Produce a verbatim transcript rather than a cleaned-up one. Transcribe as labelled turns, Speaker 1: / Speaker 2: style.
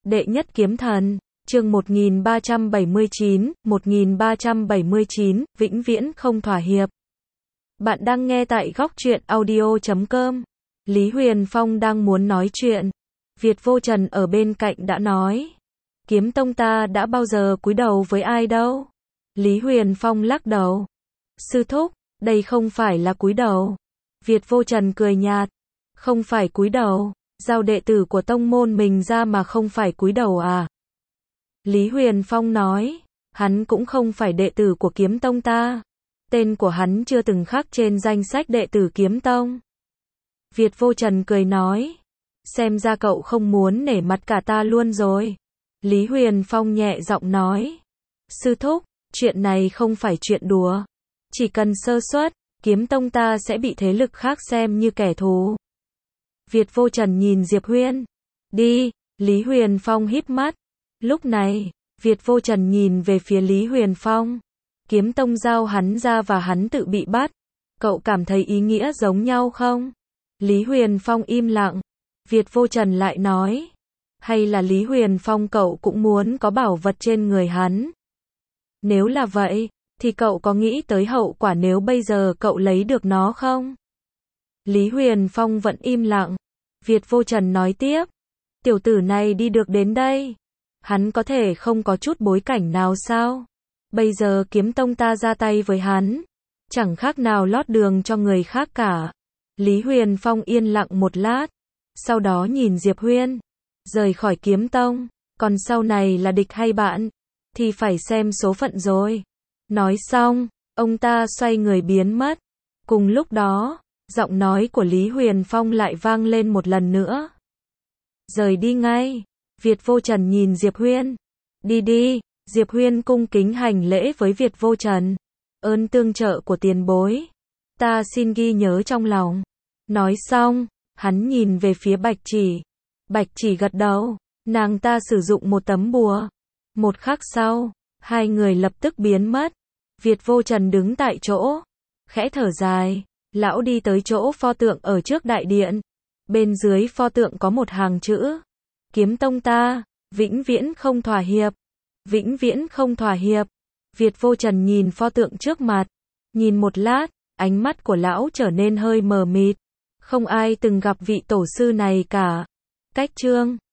Speaker 1: Đệ nhất kiếm thần, chương một nghìn ba trăm bảy mươi chín, một nghìn ba trăm bảy mươi chín, vĩnh viễn không thỏa hiệp. Bạn đang nghe tại góc truyện audio chấm com. Lý Huyền Phong đang muốn nói chuyện. Việt Vô Trần ở bên cạnh đã nói. Kiếm tông ta đã bao giờ cúi đầu với ai đâu. Lý Huyền Phong lắc đầu. Sư thúc, đây không phải là cúi đầu. Việt Vô Trần cười nhạt. Không phải cúi đầu, giao đệ tử của tông môn mình ra mà không phải cúi đầu à? Lý Huyền Phong nói, hắn cũng không phải đệ tử của kiếm tông ta. Tên của hắn chưa từng khắc trên danh sách đệ tử kiếm tông. Việt Vô Trần cười nói, xem ra cậu không muốn nể mặt cả ta luôn rồi. Lý Huyền Phong nhẹ giọng nói, sư thúc, chuyện này không phải chuyện đùa. Chỉ cần sơ suất, kiếm tông ta sẽ bị thế lực khác xem như kẻ thù. Việt Vô Trần nhìn Diệp Huyên. Đi, Lý Huyền Phong híp mắt. Lúc này, Việt Vô Trần nhìn về phía Lý Huyền Phong. Kiếm tông giao hắn ra và hắn tự bị bắt. Cậu cảm thấy ý nghĩa giống nhau không? Lý Huyền Phong im lặng. Việt Vô Trần lại nói. Hay là Lý Huyền Phong cậu cũng muốn có bảo vật trên người hắn? Nếu là vậy, thì cậu có nghĩ tới hậu quả nếu bây giờ cậu lấy được nó không? Lý Huyền Phong vẫn im lặng. Việt Vô Trần nói tiếp. Tiểu tử này đi được đến đây. Hắn có thể không có chút bối cảnh nào sao? Bây giờ kiếm tông ta ra tay với hắn. Chẳng khác nào lót đường cho người khác cả. Lý Huyền Phong yên lặng một lát. Sau đó nhìn Diệp Huyên. Rời khỏi kiếm tông. Còn sau này là địch hay bạn? Thì phải xem số phận rồi. Nói xong, ông ta xoay người biến mất. Cùng lúc đó, giọng nói của Lý Huyền Phong lại vang lên một lần nữa. Rời đi ngay. Việt Vô Trần nhìn Diệp Huyên. Đi đi. Diệp Huyên cung kính hành lễ với Việt Vô Trần. Ơn tương trợ của tiền bối. Ta xin ghi nhớ trong lòng. Nói xong, hắn nhìn về phía Bạch Chỉ. Bạch Chỉ gật đầu. Nàng ta sử dụng một tấm bùa. Một khắc sau, hai người lập tức biến mất. Việt Vô Trần đứng tại chỗ. Khẽ thở dài. Lão đi tới chỗ pho tượng ở trước đại điện. Bên dưới pho tượng có một hàng chữ. Kiếm tông ta, vĩnh viễn không thỏa hiệp. Vĩnh viễn không thỏa hiệp. Việt Vô Trần nhìn pho tượng trước mặt. Nhìn một lát, ánh mắt của lão trở nên hơi mờ mịt. Không ai từng gặp vị tổ sư này cả. Cách chương